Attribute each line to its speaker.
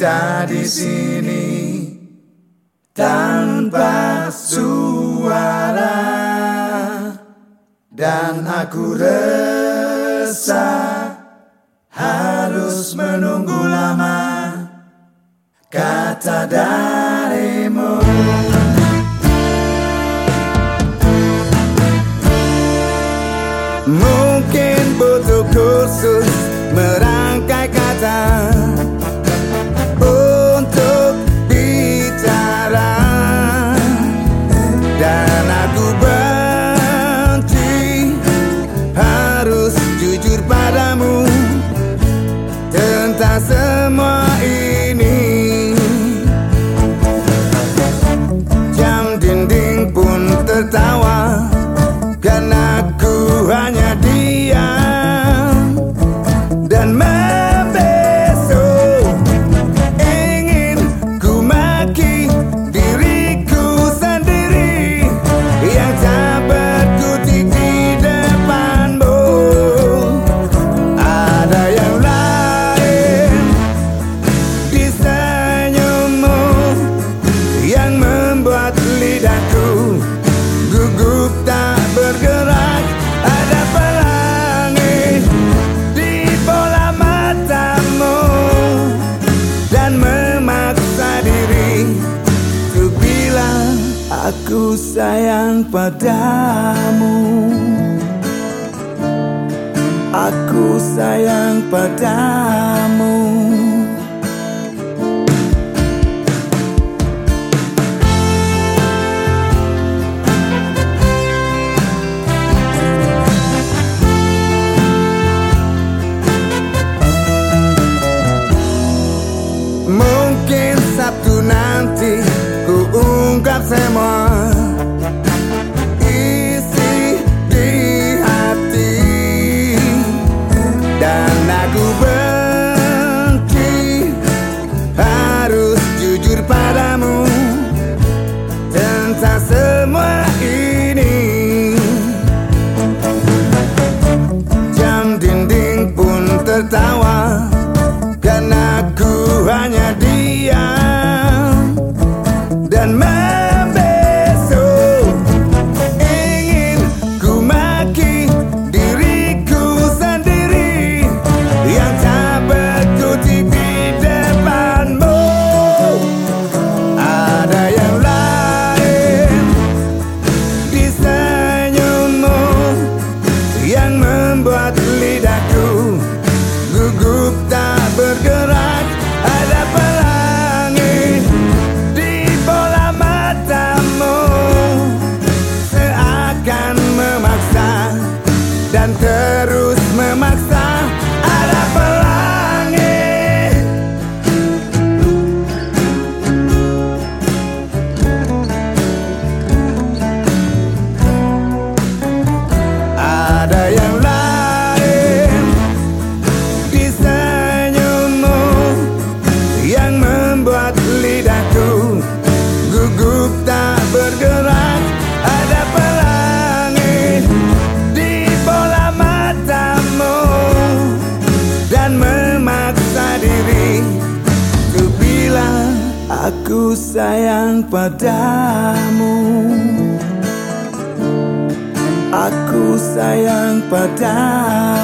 Speaker 1: ada di sini tanpa suara, dan aku resah harus menunggu lama kata darimu. Mungkin butuh kursus merangkai kata untuk bicara, dan aku benci harus jujur padamu tentang semua ini. Jam dinding pun tertawa karena aku hanya diam dan membeso. Ingin ku maki diriku sendiri yang tak berkutik di depanmu. Ada yang lain di senyummu yang membuat lidahku gugup tak bergerak. Ada pelangi di bola matamu dan memaksa diri untuk bilang aku sayang padamu. Aku sayang padamu. Mungkin Sabtu nanti ku ungkap semua isi di hati, dan aku benci harus jujur padamu tentang semua ini. Jam dinding pun tertawa karena aku hanya diam dan membeso. Ingin ku maki diriku sendiri yang tak berkutik di depanmu. Ada yang lain di senyummu yang membuat lidahku gugup tak bergerak. Ada pelangi di bola matamu seakan memaksa dan terus memaksa. Ada pelangi. Ada yang lain di senyummu yang membuat lidahku gugup tak bergerak. Ada pelangi di bola matamu dan memaksa diri untuk bilang aku sayang padamu. Aku sayang padamu.